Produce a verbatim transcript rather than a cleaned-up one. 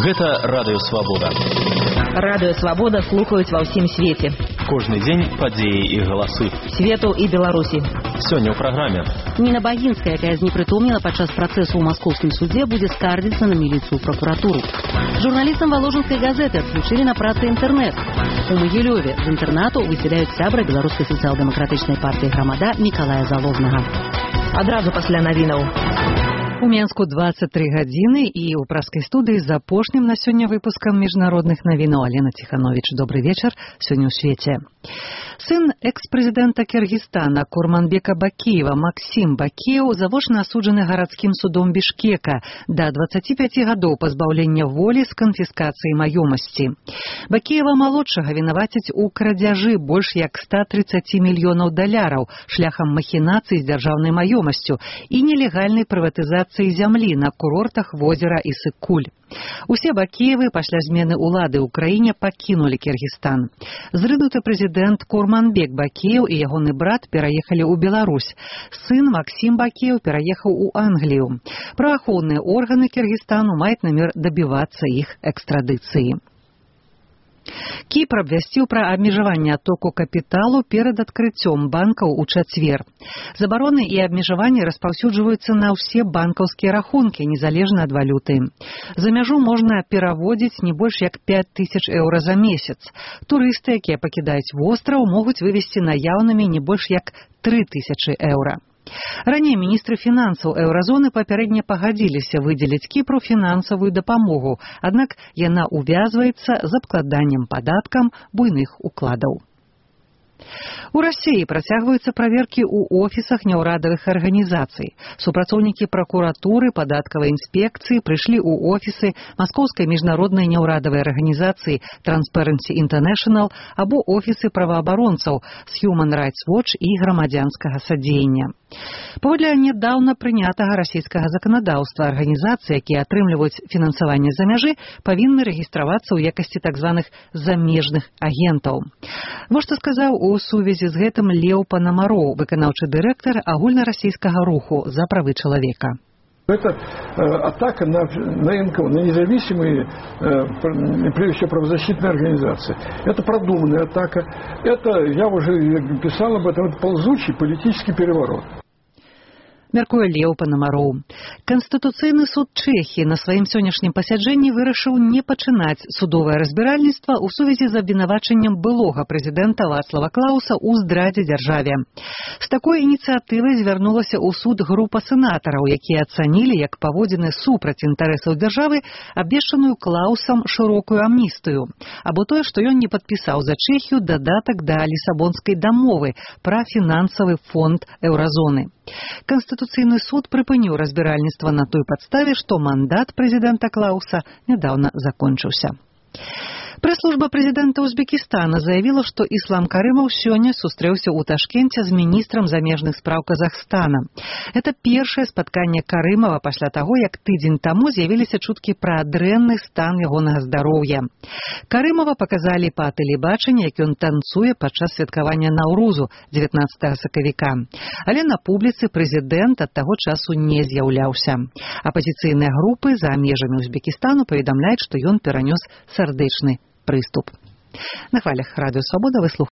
Гэта Радыё Свабода. Радыё Свабода слухаюць ва ўсім свеце. Кожны дзень падзеі і галасы. Свету і Беларусі. Сёння ў праграме. Ніна Багінская, якая знепрытомніла падчас працэсу ў маскоўскім судзе, будзе скардзіцца на міліцыю пракуратуру. Журналістам Валожынскай газеты адключылі на працы інтэрнэт. У Магілёве з інтэрнату выселяюць сябра беларускай сацыял-дэмакратычнай партыі «Грамада» Мікалая Залознага. Адразу пасля навінаў. У Менску двадцать три гадзіны і ў праскай студыі з апошнім на сёння выпускам міжнародных навінаў. Алена Тиханович, добрый вечар. Сёння ў свеце. Сын экс-прэзідэнта Кыргызстана Курманбека Бакиева Максим Бакиев завочна асуджаны гарадскім судом Бішкека да двадцати пяти гадоў пазбаўлення волі з канфіскацыяй маёмасці. Бакиева малодшага вінавацяць у крадзяжы больш як ста трыццаці мільёнаў даляраў шляхам махінацый з дзяржаўнай маёмасцю і нелегальнай прыватызацыі зямлі на курортах возера Ісык-Куль. Усе Бакиевы пасля змены ўлады ў краіне пакінулі Кыргызстан. Зрынуты прэзідэнт Курманбек Бакиев і ягоны брат пераехалі ў Беларусь. Сын Максим Бакиев пераехаў у Англію. Праваахоўныя органы Кыргызстану маюць намер дабівацца іх экстрадыцыі. Кіпр абвясціў пра абмежаванне адтоку капіталу перад адкрыццём банкаў у чацвер. Забароны і абмежаванні распаўсюджваюцца на ўсе банкаўскія рахункі, незалежна ад валюты. За мяжу можна пераводзіць не больш як пяць тысяч еўра за месяц. Турысты, якія пакідаюць востраў, могуць вывезці наяўнымі не больш як тры тысячы еўра. Раней міністры фінансаў еўразоны папярэдне пагадзіліся выдзеліць Кіпру фінансавую дапамогу, аднак яна увязваецца з абкладаннем падаткам буйных укладаў. У Расіі працягваюцца праверкі ў офісах няўрадавых арганізацый. Супрацоўнікі пракуратуры, падаткавай інспекцыі прыйшлі ў офісы Маскоўскай міжнароднай няўрадавай арганізацыі Transparency International або офісы праваабаронцаў з Human Rights Watch і грамадзянскага садзеяння. Паводле нядаўна прынятага расійскага заканадаўства, арганізацыі, якія атрымліваюць фінансаванне за мяжы, павінны рэгістравацца ў якасці так званых замежных агентаў. Вось што сказаў у сувязі з гэтым Леў Панамароў, выканаўчы дырэктар агульнарасійскага руху за правы чалавека. Это э, атака на, на эн ка о, на независимые, э, прежде всего, правозащитные организации. Это продуманная атака. Это, я уже писал об этом, это ползучий политический переворот. Мяркуе Леў Панамароў. Канстытуцыйны суд Чэхіі на сваім сённяшнім пасяджэнні вырашыў не пачынаць судовае разбіральніцтва ў сувязі з абвінавачаннем былога прэзідэнта Вацлава Клауса ў здрадзе дзяржаве. З такой ініцыятывай звярнулася ў суд група сенатараў, якія ацанілі як паводзіны супраць інтарэсаў дзяржавы абвешчаную Клаусам шырокую амністыю, або тое, што ён не падпісаў за Чэхію дадатак да Лісабонскай дамовы пра фінансавы фонд еўразоны. Канстытуцыйны суд прыпыніў разбіральніцтва на той падставе, што мандат прэзідэнта Клауса нядаўна закончыўся. Прэс-служба прэзідэнта Узбекістана заявіла, што Іслам Карымаў сёння сустрэўся ў Ташкенце з міністрам замежных спраў Казахстана. Это першае спатканне Карымава пасля таго, як тыдзень таму з'явіліся чуткі пра дрэнны стан ягонага здароўя. Карымава паказалі па тэлебачанні, як ён танцуе падчас святкавання Наўрузу дзевятнаццатага сакавіка. Але на публіцы прэзідэнт ад таго часу не з'яўляўся. Апазіцыйныя групы за межамі Узбекістану паведамляюць, што ён перанёс сардэчны прыступ. На хвалях Радыё Свабода вы слухаеце